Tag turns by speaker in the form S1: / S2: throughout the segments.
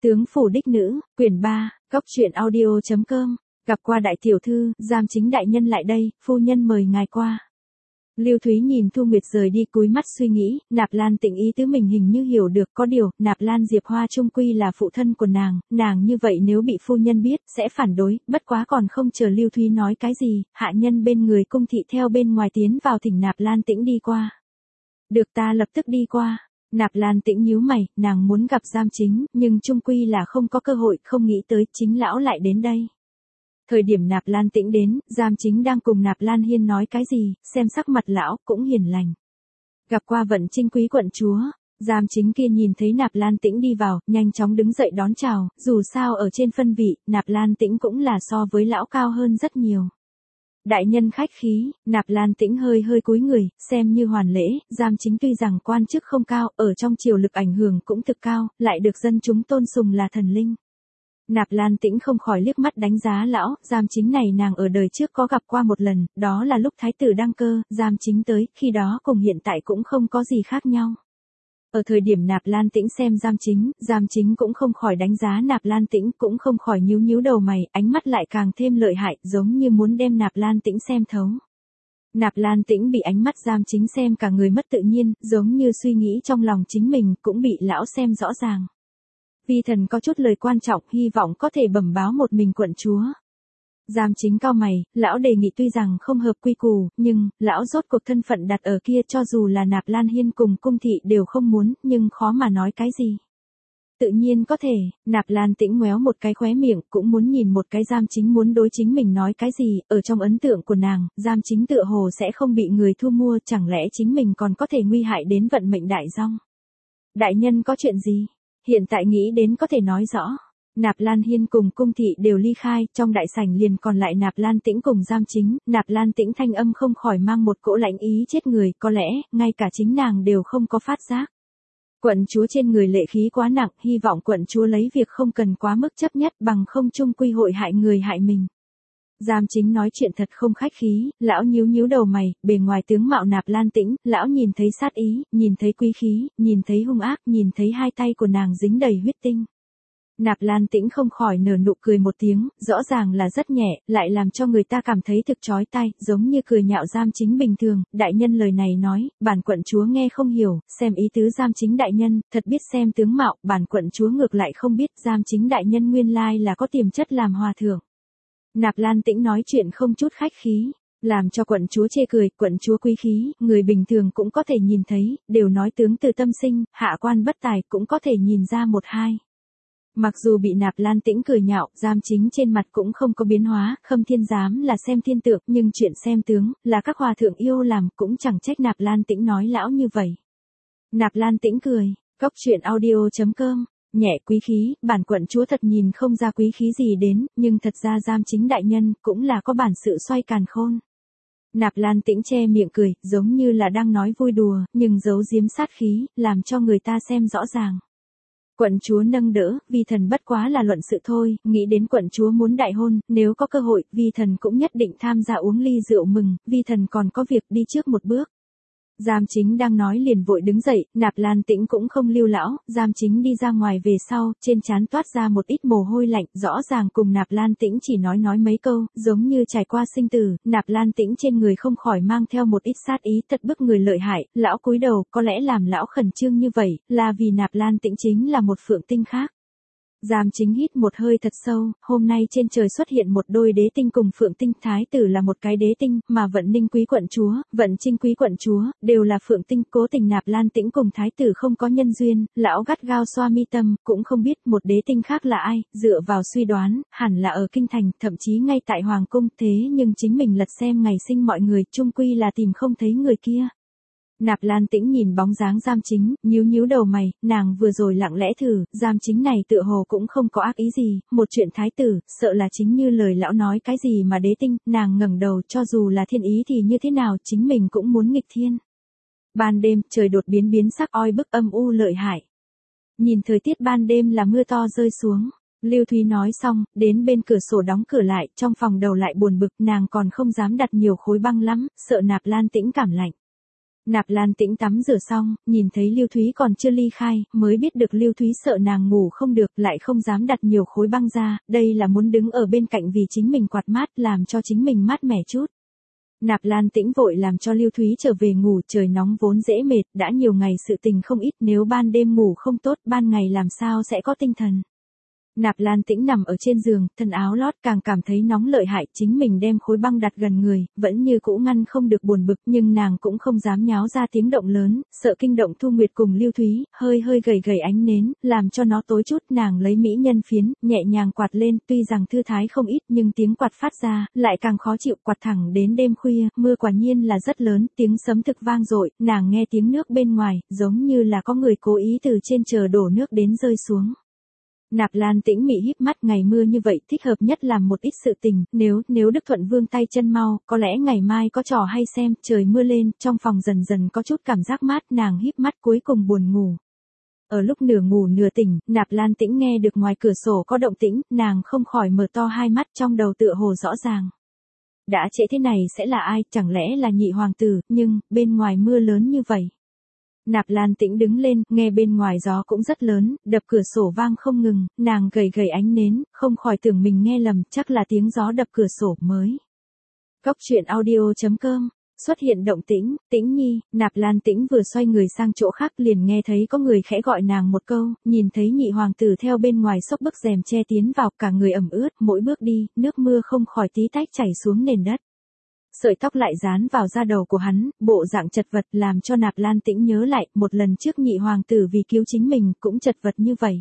S1: Tướng phủ đích nữ, quyển 3, góc truyện audio.com, gặp qua đại tiểu thư, giam chính đại nhân lại đây, phu nhân mời ngài qua. Lưu Thúy nhìn Thu Nguyệt rời đi cúi mắt suy nghĩ, Nạp Lan Tĩnh ý tứ mình hình như hiểu được, có điều, Nạp Lan Diệp Hoa chung quy là phụ thân của nàng như vậy nếu bị phu nhân biết, sẽ phản đối, bất quá còn không chờ Lưu Thúy nói cái gì, hạ nhân bên người cung thị theo bên ngoài tiến vào thỉnh Nạp Lan Tĩnh đi qua. Được, ta lập tức đi qua. Nạp Lan Tĩnh nhíu mày, nàng muốn gặp giam chính, nhưng chung quy là không có cơ hội, không nghĩ tới chính lão lại đến đây. Thời điểm Nạp Lan Tĩnh đến, giam chính đang cùng Nạp Lan Hiên nói cái gì, xem sắc mặt lão, cũng hiền lành. Gặp qua Vận Trinh quý quận chúa, giam chính kia nhìn thấy Nạp Lan Tĩnh đi vào, nhanh chóng đứng dậy đón chào, dù sao ở trên phân vị, Nạp Lan Tĩnh cũng là so với lão cao hơn rất nhiều. Đại nhân khách khí, Nạp Lan Tĩnh hơi cúi người, xem như hoàn lễ, giam chính tuy rằng quan chức không cao, ở trong triều lực ảnh hưởng cũng thực cao, lại được dân chúng tôn sùng là thần linh. Nạp Lan Tĩnh không khỏi liếc mắt đánh giá lão, giam chính này nàng ở đời trước có gặp qua một lần, đó là lúc thái tử đăng cơ, giam chính tới, khi đó cùng hiện tại cũng không có gì khác nhau. Ở thời điểm Nạp Lan Tĩnh xem giam chính cũng không khỏi đánh giá Nạp Lan Tĩnh, cũng không khỏi nhíu đầu mày, ánh mắt lại càng thêm lợi hại, giống như muốn đem Nạp Lan Tĩnh xem thấu. Nạp Lan Tĩnh bị ánh mắt giam chính xem cả người mất tự nhiên, giống như suy nghĩ trong lòng chính mình cũng bị lão xem rõ ràng. Vi thần có chút lời quan trọng, hy vọng có thể bẩm báo một mình quận chúa. Giam chính cao mày, lão đề nghị tuy rằng không hợp quy củ, nhưng, lão rốt cuộc thân phận đặt ở kia cho dù là Nạp Lan Hiên cùng cung thị đều không muốn, nhưng khó mà nói cái gì. Tự nhiên có thể, Nạp Lan Tĩnh ngoéo một cái khóe miệng, cũng muốn nhìn một cái giam chính muốn đối chính mình nói cái gì, ở trong ấn tượng của nàng, giam chính tựa hồ sẽ không bị người thu mua, chẳng lẽ chính mình còn có thể nguy hại đến vận mệnh đại dong. Đại nhân có chuyện gì? Hiện tại nghĩ đến có thể nói rõ. Nạp Lan Hiên cùng cung thị đều ly khai, trong đại sảnh liền còn lại Nạp Lan Tĩnh cùng giam chính, Nạp Lan Tĩnh thanh âm không khỏi mang một cỗ lãnh ý chết người, có lẽ, ngay cả chính nàng đều không có phát giác. Quận chúa trên người lệ khí quá nặng, hy vọng quận chúa lấy việc không cần quá mức chấp nhất, bằng không chung quy hội hại người hại mình. Giam chính nói chuyện thật không khách khí, lão nhíu đầu mày, bề ngoài tướng mạo Nạp Lan Tĩnh, lão nhìn thấy sát ý, nhìn thấy quý khí, nhìn thấy hung ác, nhìn thấy hai tay của nàng dính đầy huyết tinh. Nạp Lan Tĩnh không khỏi nở nụ cười một tiếng, rõ ràng là rất nhẹ, lại làm cho người ta cảm thấy thực chói tai, giống như cười nhạo giam chính bình thường. Đại nhân lời này nói, bản quận chúa nghe không hiểu, xem ý tứ giam chính đại nhân, thật biết xem tướng mạo, bản quận chúa ngược lại không biết giam chính đại nhân nguyên lai là có tiềm chất làm hòa thượng. Nạp Lan Tĩnh nói chuyện không chút khách khí, làm cho quận chúa chê cười, quận chúa quý khí, người bình thường cũng có thể nhìn thấy, đều nói tướng từ tâm sinh, hạ quan bất tài cũng có thể nhìn ra một hai. Mặc dù bị Nạp Lan Tĩnh cười nhạo, giam chính trên mặt cũng không có biến hóa, Khâm Thiên Giám là xem thiên tượng, nhưng chuyện xem tướng, là các hòa thượng yêu làm, cũng chẳng trách Nạp Lan Tĩnh nói lão như vậy. Nạp Lan Tĩnh cười, góc truyện audio.com, nhẹ quý khí, bản quận chúa thật nhìn không ra quý khí gì đến, nhưng thật ra giam chính đại nhân, cũng là có bản sự xoay càn khôn. Nạp Lan Tĩnh che miệng cười, giống như là đang nói vui đùa, nhưng giấu giếm sát khí, làm cho người ta xem rõ ràng. Quận chúa nâng đỡ, vi thần bất quá là luận sự thôi, nghĩ đến quận chúa muốn đại hôn, nếu có cơ hội, vi thần cũng nhất định tham gia uống ly rượu mừng, vi thần còn có việc đi trước một bước. Giam chính đang nói liền vội đứng dậy, Nạp Lan Tĩnh cũng không lưu lão, giam chính đi ra ngoài về sau, trên trán toát ra một ít mồ hôi lạnh, rõ ràng cùng Nạp Lan Tĩnh chỉ nói mấy câu, giống như trải qua sinh tử, Nạp Lan Tĩnh trên người không khỏi mang theo một ít sát ý thật bức người lợi hại, lão cúi đầu, có lẽ làm lão khẩn trương như vậy, là vì Nạp Lan Tĩnh chính là một phượng tinh khác. Giam chính hít một hơi thật sâu, hôm nay trên trời xuất hiện một đôi đế tinh cùng phượng tinh, thái tử là một cái đế tinh, mà Vận Ninh quý quận chúa, Vận Trinh quý quận chúa, đều là phượng tinh, cố tình Nạp Lan Tĩnh cùng thái tử không có nhân duyên, lão gắt gao xoa mi tâm, cũng không biết một đế tinh khác là ai, dựa vào suy đoán, hẳn là ở kinh thành, thậm chí ngay tại hoàng cung, thế nhưng chính mình lật xem ngày sinh mọi người, chung quy là tìm không thấy người kia. Nạp Lan Tĩnh nhìn bóng dáng giam chính, nhíu đầu mày, nàng vừa rồi lặng lẽ thử, giam chính này tựa hồ cũng không có ác ý gì, một chuyện thái tử, sợ là chính như lời lão nói cái gì mà đế tinh, nàng ngẩng đầu, cho dù là thiên ý thì như thế nào, chính mình cũng muốn nghịch thiên. Ban đêm, trời đột biến sắc oi bức âm u lợi hại. Nhìn thời tiết ban đêm là mưa to rơi xuống. Lưu Thúy nói xong, đến bên cửa sổ đóng cửa lại, trong phòng đầu lại buồn bực, nàng còn không dám đặt nhiều khối băng lắm, sợ Nạp Lan Tĩnh cảm lạnh. Nạp Lan Tĩnh tắm rửa xong, nhìn thấy Lưu Thúy còn chưa ly khai, mới biết được Lưu Thúy sợ nàng ngủ không được, lại không dám đặt nhiều khối băng ra, đây là muốn đứng ở bên cạnh vì chính mình quạt mát, làm cho chính mình mát mẻ chút. Nạp Lan Tĩnh vội làm cho Lưu Thúy trở về ngủ, trời nóng vốn dễ mệt, đã nhiều ngày sự tình không ít, nếu ban đêm ngủ không tốt, ban ngày làm sao sẽ có tinh thần. Nạp Lan Tĩnh nằm ở trên giường, thân áo lót càng cảm thấy nóng lợi hại, chính mình đem khối băng đặt gần người, vẫn như cũ ngăn không được buồn bực, nhưng nàng cũng không dám nháo ra tiếng động lớn, sợ kinh động Thu Nguyệt cùng Lưu Thúy, hơi gầy gầy ánh nến, làm cho nó tối chút, nàng lấy mỹ nhân phiến, nhẹ nhàng quạt lên, tuy rằng thư thái không ít, nhưng tiếng quạt phát ra, lại càng khó chịu, quạt thẳng đến đêm khuya, mưa quả nhiên là rất lớn, tiếng sấm thực vang dội, nàng nghe tiếng nước bên ngoài, giống như là có người cố ý từ trên trời đổ nước đến rơi xuống. Nạp Lan Tĩnh mị híp mắt, ngày mưa như vậy thích hợp nhất làm một ít sự tình, nếu Đức Thuận Vương tay chân mau, có lẽ ngày mai có trò hay xem, trời mưa lên, trong phòng dần dần có chút cảm giác mát, nàng híp mắt cuối cùng buồn ngủ. Ở lúc nửa ngủ nửa tỉnh, Nạp Lan Tĩnh nghe được ngoài cửa sổ có động tĩnh, nàng không khỏi mở to hai mắt, trong đầu tựa hồ rõ ràng. Đã trễ thế này sẽ là ai, chẳng lẽ là nhị hoàng tử, nhưng, bên ngoài mưa lớn như vậy. Nạp Lan Tĩnh đứng lên, nghe bên ngoài gió cũng rất lớn, đập cửa sổ vang không ngừng, nàng gầy ánh nến, không khỏi tưởng mình nghe lầm, chắc là tiếng gió đập cửa sổ mới. Cốc truyện audio.com, xuất hiện động tĩnh, Tĩnh Nhi, Nạp Lan Tĩnh vừa xoay người sang chỗ khác liền nghe thấy có người khẽ gọi nàng một câu, nhìn thấy nhị hoàng tử theo bên ngoài xốc bức rèm che tiến vào, cả người ẩm ướt, mỗi bước đi, nước mưa không khỏi tí tách chảy xuống nền đất. Sợi tóc lại dán vào da đầu của hắn, bộ dạng chật vật làm cho Nạp Lan Tĩnh nhớ lại, một lần trước nhị hoàng tử vì cứu chính mình cũng chật vật như vậy.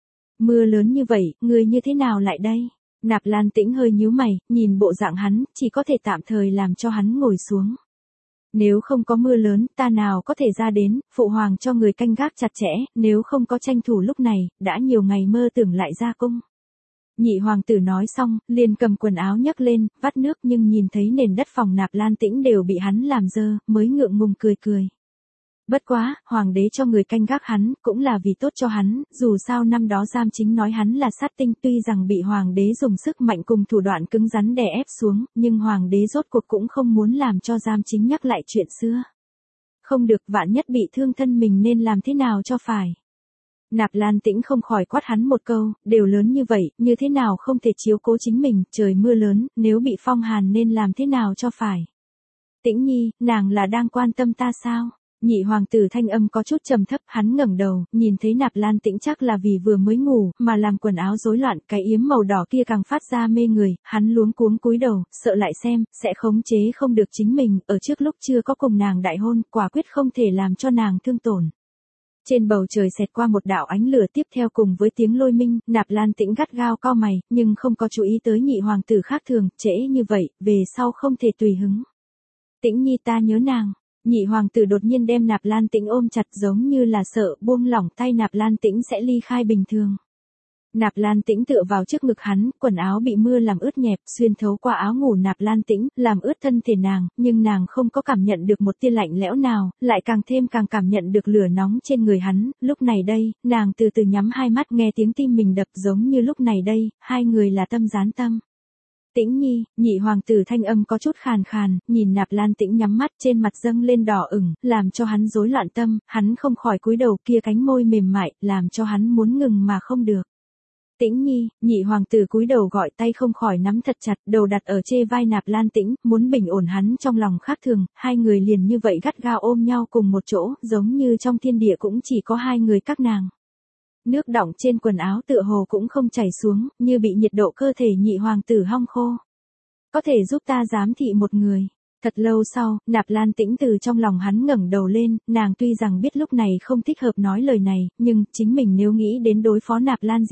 S1: Mưa lớn như vậy, người như thế nào lại đây? Nạp Lan Tĩnh hơi nhíu mày, nhìn bộ dạng hắn, chỉ có thể tạm thời làm cho hắn ngồi xuống. Nếu không có mưa lớn, ta nào có thể ra đến, phụ hoàng cho người canh gác chặt chẽ, nếu không có tranh thủ lúc này, đã nhiều ngày mơ tưởng lại ra cung. Nhị hoàng tử nói xong, liền cầm quần áo nhấc lên, vắt nước nhưng nhìn thấy nền đất phòng Nạp Lan Tĩnh đều bị hắn làm dơ, mới ngượng ngùng cười. Bất quá, hoàng đế cho người canh gác hắn, cũng là vì tốt cho hắn, dù sao năm đó Giam Chính nói hắn là sát tinh, tuy rằng bị hoàng đế dùng sức mạnh cùng thủ đoạn cứng rắn đè ép xuống, nhưng hoàng đế rốt cuộc cũng không muốn làm cho Giam Chính nhắc lại chuyện xưa. Không được, vạn nhất bị thương thân mình nên làm thế nào cho phải. Nạp Lan Tĩnh không khỏi quát hắn một câu, đều lớn như vậy, như thế nào không thể chiếu cố chính mình, trời mưa lớn, nếu bị phong hàn nên làm thế nào cho phải. Tĩnh Nhi, nàng là đang quan tâm ta sao? Nhị hoàng tử thanh âm có chút trầm thấp, hắn ngẩng đầu, nhìn thấy Nạp Lan Tĩnh chắc là vì vừa mới ngủ, mà làm quần áo rối loạn, cái yếm màu đỏ kia càng phát ra mê người, hắn luống cuống cúi đầu, sợ lại xem, sẽ khống chế không được chính mình, ở trước lúc chưa có cùng nàng đại hôn, quả quyết không thể làm cho nàng thương tổn. Trên bầu trời xẹt qua một đạo ánh lửa, tiếp theo cùng với tiếng lôi minh, Nạp Lan Tĩnh gắt gao cau mày, nhưng không có chú ý tới nhị hoàng tử khác thường, trễ như vậy, về sau không thể tùy hứng. Tĩnh Nhi, ta nhớ nàng. Nhị hoàng tử đột nhiên đem Nạp Lan Tĩnh ôm chặt, giống như là sợ buông lỏng tay Nạp Lan Tĩnh sẽ ly khai bình thường. Nạp Lan Tĩnh tựa vào trước ngực hắn, quần áo bị mưa làm ướt nhẹp, xuyên thấu qua áo ngủ Nạp Lan Tĩnh, làm ướt thân thể nàng, nhưng nàng không có cảm nhận được một tia lạnh lẽo nào, lại càng cảm nhận được lửa nóng trên người hắn, lúc này đây, nàng từ từ nhắm hai mắt, nghe tiếng tim mình đập, giống như lúc này đây, hai người là tâm gián tâm. Tĩnh Nhi, nhị hoàng tử thanh âm có chút khàn, nhìn Nạp Lan Tĩnh nhắm mắt, trên mặt dâng lên đỏ ửng, làm cho hắn rối loạn tâm, hắn không khỏi cúi đầu, kia cánh môi mềm mại, làm cho hắn muốn ngừng mà không được. Tĩnh Nhi, nhị hoàng tử cúi đầu gọi, tay không khỏi nắm thật chặt, đầu đặt ở trên vai Nạp Lan Tĩnh, muốn bình ổn hắn trong lòng khác thường, hai người liền như vậy gắt gao ôm nhau cùng một chỗ, giống như trong thiên địa cũng chỉ có hai người các nàng. Nước đọng trên quần áo tựa hồ cũng không chảy xuống, như bị nhiệt độ cơ thể nhị hoàng tử hong khô. Có thể giúp ta giám thị một người. Thật lâu sau, Nạp Lan Tĩnh từ trong lòng hắn ngẩng đầu lên, nàng tuy rằng biết lúc này không thích hợp nói lời này, nhưng chính mình nếu nghĩ đến đối phó Nạp Lan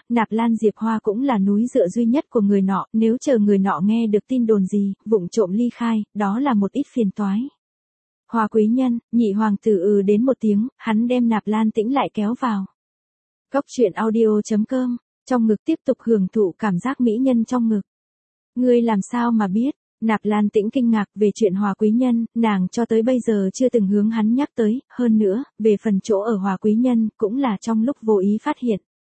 S1: Diệp Hoa cũng là núi dựa duy nhất của người nọ, nếu chờ người nọ nghe được tin đồn gì, vụng trộm ly khai, đó là một ít phiền toái. Hoa quý nhân, nhị hoàng tử đến một tiếng, hắn đem Nạp Lan Tĩnh lại kéo vào. Cốc truyện audio.com, trong ngực tiếp tục hưởng thụ cảm giác mỹ nhân trong ngực. Ngươi làm sao mà biết? Nạp Lan Tĩnh kinh ngạc về chuyện Hòa quý nhân, nàng cho tới bây giờ chưa từng hướng hắn nhắc tới, hơn nữa, về phần chỗ ở Hòa quý nhân, cũng là trong lúc vô ý phát hiện.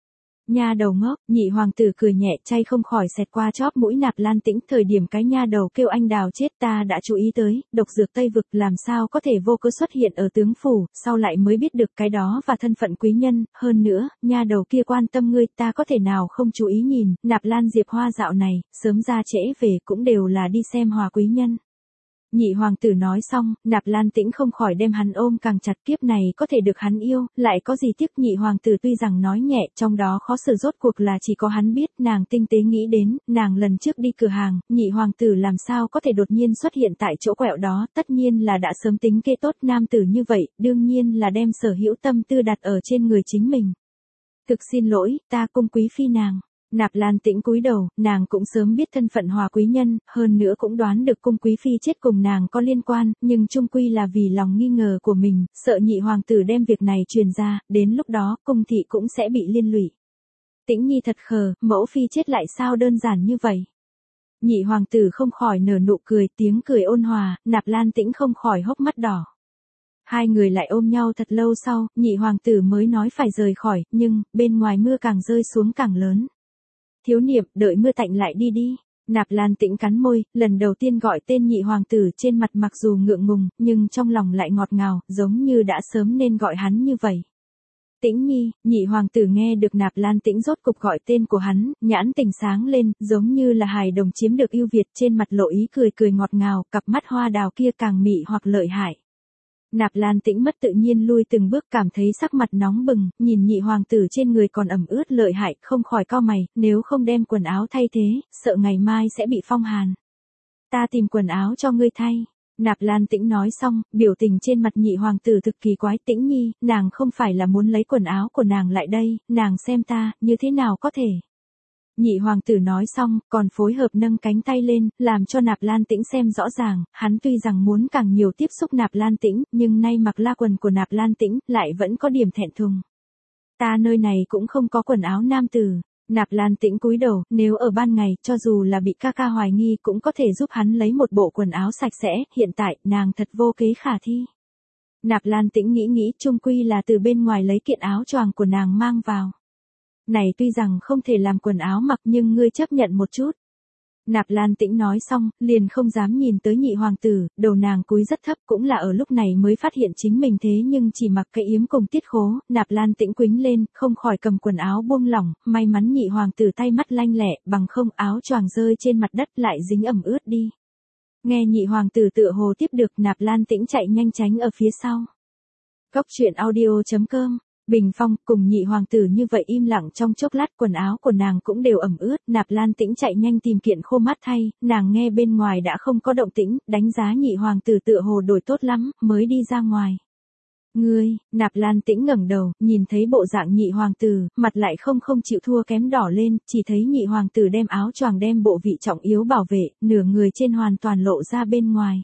S1: Nha đầu ngốc, nhị hoàng tử cười nhẹ, chay không khỏi xẹt qua chóp mũi Nạp Lan Tĩnh, thời điểm cái nha đầu kêu anh đào chết ta đã chú ý tới, độc dược Tây Vực làm sao có thể vô cớ xuất hiện ở tướng phủ, sau lại mới biết được cái đó và thân phận quý nhân, hơn nữa, nha đầu kia quan tâm ngươi, ta có thể nào không chú ý nhìn, Nạp Lan Diệp Hoa dạo này, sớm ra trễ về cũng đều là đi xem hòa quý nhân. Nhị hoàng tử nói xong, Nạp Lan Tĩnh không khỏi đem hắn ôm càng chặt, kiếp này có thể được hắn yêu, lại có gì tiếc. Nhị hoàng tử tuy rằng nói nhẹ, trong đó khó xử rốt cuộc là chỉ có hắn biết. Nàng tinh tế nghĩ đến, nàng lần trước đi cửa hàng, nhị hoàng tử làm sao có thể đột nhiên xuất hiện tại chỗ quẹo đó, tất nhiên là đã sớm tính kê tốt. Nam tử như vậy, đương nhiên là đem sở hữu tâm tư đặt ở trên người chính mình. Thực xin lỗi, ta cung quý phi nàng. Nạp Lan Tĩnh cúi đầu, nàng cũng sớm biết thân phận hòa quý nhân, hơn nữa cũng đoán được cung quý phi chết cùng nàng có liên quan, nhưng chung quy là vì lòng nghi ngờ của mình, sợ nhị hoàng tử đem việc này truyền ra, đến lúc đó cung thị cũng sẽ bị liên lụy. Tĩnh nhi thật khờ, mẫu phi chết lại sao đơn giản như vậy. Nhị hoàng tử không khỏi nở nụ cười, tiếng cười ôn hòa, Nạp Lan Tĩnh không khỏi hốc mắt đỏ. Hai người lại ôm nhau thật lâu sau, nhị hoàng tử mới nói phải rời khỏi, nhưng, bên ngoài mưa càng rơi xuống càng lớn. Thiếu niệm, đợi mưa tạnh lại đi đi. Nạp Lan Tĩnh cắn môi, lần đầu tiên gọi tên nhị hoàng tử, trên mặt mặc dù ngượng ngùng, nhưng trong lòng lại ngọt ngào, giống như đã sớm nên gọi hắn như vậy. Tĩnh nhi, nhị hoàng tử nghe được Nạp Lan Tĩnh rốt cục gọi tên của hắn, nhãn tình sáng lên, giống như là hài đồng chiếm được ưu việt, trên mặt lộ ý cười cười ngọt ngào, cặp mắt hoa đào kia càng mị hoặc lợi hại. Nạp Lan Tĩnh mất tự nhiên lui từng bước, cảm thấy sắc mặt nóng bừng, nhìn nhị hoàng tử trên người còn ẩm ướt lợi hại, không khỏi cau mày, nếu không đem quần áo thay thế, sợ ngày mai sẽ bị phong hàn. Ta tìm quần áo cho ngươi thay. Nạp Lan Tĩnh nói xong, biểu tình trên mặt nhị hoàng tử thực kỳ quái. Tĩnh nhi, nàng không phải là muốn lấy quần áo của nàng lại đây, nàng xem ta, như thế nào có thể. Nhị hoàng tử nói xong, còn phối hợp nâng cánh tay lên, làm cho Nạp Lan Tĩnh xem rõ ràng, hắn tuy rằng muốn càng nhiều tiếp xúc Nạp Lan Tĩnh, nhưng nay mặc la quần của Nạp Lan Tĩnh, lại vẫn có điểm thẹn thùng. Ta nơi này cũng không có quần áo nam tử. Nạp Lan Tĩnh cúi đầu, nếu ở ban ngày, cho dù là bị ca ca hoài nghi cũng có thể giúp hắn lấy một bộ quần áo sạch sẽ, hiện tại, nàng thật vô kế khả thi. Nạp Lan Tĩnh nghĩ chung quy là từ bên ngoài lấy kiện áo choàng của nàng mang vào. Này tuy rằng không thể làm quần áo mặc nhưng ngươi chấp nhận một chút. Nạp Lan Tĩnh nói xong, liền không dám nhìn tới nhị hoàng tử, đầu nàng cúi rất thấp, cũng là ở lúc này mới phát hiện chính mình thế nhưng chỉ mặc cái yếm cùng tiết khố. Nạp Lan Tĩnh quĩnh lên, không khỏi cầm quần áo buông lỏng, may mắn nhị hoàng tử tay mắt lanh lẹ, bằng không áo choàng rơi trên mặt đất lại dính ẩm ướt đi. Nghe nhị hoàng tử tựa hồ tiếp được, Nạp Lan Tĩnh chạy nhanh tránh ở phía sau. Cốc truyện audio.com Bình phong, cùng nhị hoàng tử như vậy im lặng trong chốc lát, quần áo của nàng cũng đều ẩm ướt, Nạp Lan Tĩnh chạy nhanh tìm kiện khô mát thay, nàng nghe bên ngoài đã không có động tĩnh, đánh giá nhị hoàng tử tựa hồ đổi tốt lắm, mới đi ra ngoài. Ngươi, Nạp Lan Tĩnh ngẩng đầu, nhìn thấy bộ dạng nhị hoàng tử, mặt lại không chịu thua kém đỏ lên, chỉ thấy nhị hoàng tử đem áo choàng đem bộ vị trọng yếu bảo vệ, nửa người trên hoàn toàn lộ ra bên ngoài.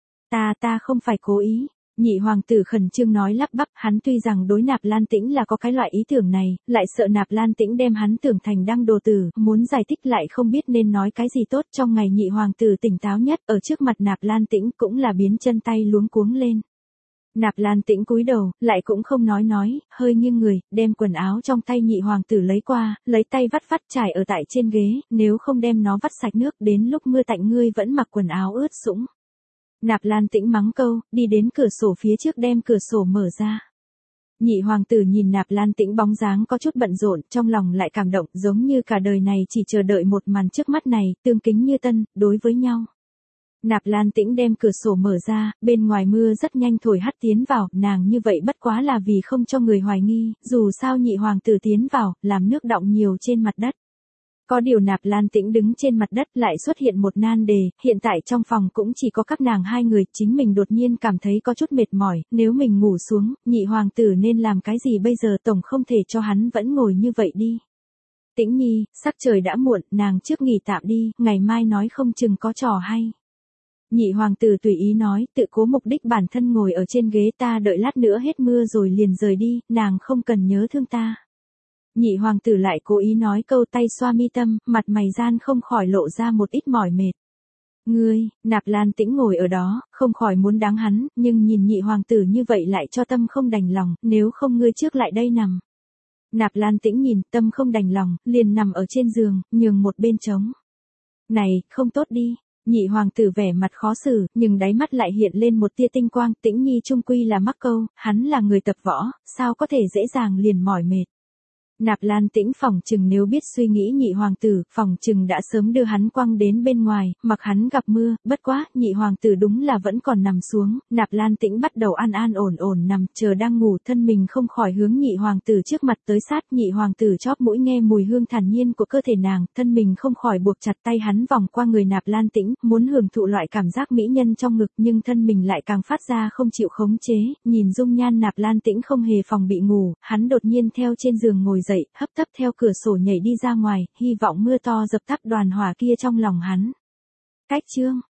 S1: Ta không phải cố ý. Nhị hoàng tử khẩn trương nói lắp bắp, hắn tuy rằng đối Nạp Lan Tĩnh là có cái loại ý tưởng này, lại sợ Nạp Lan Tĩnh đem hắn tưởng thành đăng đồ tử, muốn giải thích lại không biết nên nói cái gì tốt. Trong ngày nhị hoàng tử tỉnh táo nhất, ở trước mặt Nạp Lan Tĩnh cũng là biến chân tay luống cuống lên. Nạp Lan Tĩnh cúi đầu, lại cũng không nói, hơi nghiêng người, đem quần áo trong tay nhị hoàng tử lấy qua, lấy tay vắt trải ở tại trên ghế, nếu không đem nó vắt sạch nước, đến lúc mưa tạnh ngươi vẫn mặc quần áo ướt sũng. Nạp Lan Tĩnh mắng câu, đi đến cửa sổ phía trước đem cửa sổ mở ra. Nhị hoàng tử nhìn Nạp Lan Tĩnh bóng dáng có chút bận rộn, trong lòng lại cảm động, giống như cả đời này chỉ chờ đợi một màn trước mắt này, tương kính như tân, đối với nhau. Nạp Lan Tĩnh đem cửa sổ mở ra, bên ngoài mưa rất nhanh thổi hắt tiến vào, nàng như vậy bất quá là vì không cho người hoài nghi, dù sao nhị hoàng tử tiến vào, làm nước đọng nhiều trên mặt đất. Có điều Nạp Lan Tĩnh đứng trên mặt đất lại xuất hiện một nan đề, hiện tại trong phòng cũng chỉ có các nàng hai người, chính mình đột nhiên cảm thấy có chút mệt mỏi, nếu mình ngủ xuống, nhị hoàng tử nên làm cái gì bây giờ, tổng không thể cho hắn vẫn ngồi như vậy đi. Tĩnh nhi, sắc trời đã muộn, nàng trước nghỉ tạm đi, ngày mai nói không chừng có trò hay. Nhị hoàng tử tùy ý nói, tự cố mục đích bản thân ngồi ở trên ghế, ta đợi lát nữa hết mưa rồi liền rời đi, nàng không cần nhớ thương ta. Nhị hoàng tử lại cố ý nói câu, tay xoa mi tâm, mặt mày gian không khỏi lộ ra một ít mỏi mệt. Ngươi, Nạp Lan Tĩnh ngồi ở đó, không khỏi muốn đáng hắn, nhưng nhìn nhị hoàng tử như vậy lại cho tâm không đành lòng, nếu không ngươi trước lại đây nằm. Nạp Lan Tĩnh nhìn, tâm không đành lòng, liền nằm ở trên giường, nhường một bên trống. Này, không tốt đi. Nhị hoàng tử vẻ mặt khó xử, nhưng đáy mắt lại hiện lên một tia tinh quang, Tĩnh Nhi trung quy là mắc câu, hắn là người tập võ, sao có thể dễ dàng liền mỏi mệt. Nạp Lan Tĩnh phỏng chừng nếu biết suy nghĩ nhị hoàng tử, phỏng chừng đã sớm đưa hắn quăng đến bên ngoài, mặc hắn gặp mưa, bất quá, nhị hoàng tử đúng là vẫn còn nằm xuống, Nạp Lan Tĩnh bắt đầu an an ổn ổn nằm, chờ đang ngủ, thân mình không khỏi hướng nhị hoàng tử trước mặt tới sát, nhị hoàng tử chóp mũi nghe mùi hương thản nhiên của cơ thể nàng, thân mình không khỏi buộc chặt tay hắn vòng qua người Nạp Lan Tĩnh, muốn hưởng thụ loại cảm giác mỹ nhân trong ngực, nhưng thân mình lại càng phát ra không chịu khống chế, nhìn dung nhan Nạp Lan Tĩnh không hề phòng bị ngủ, hắn đột nhiên theo trên giường ngồi dậy, hấp tấp theo cửa sổ nhảy đi ra ngoài, hy vọng mưa to dập tắt đoàn hỏa kia trong lòng hắn. Cách chương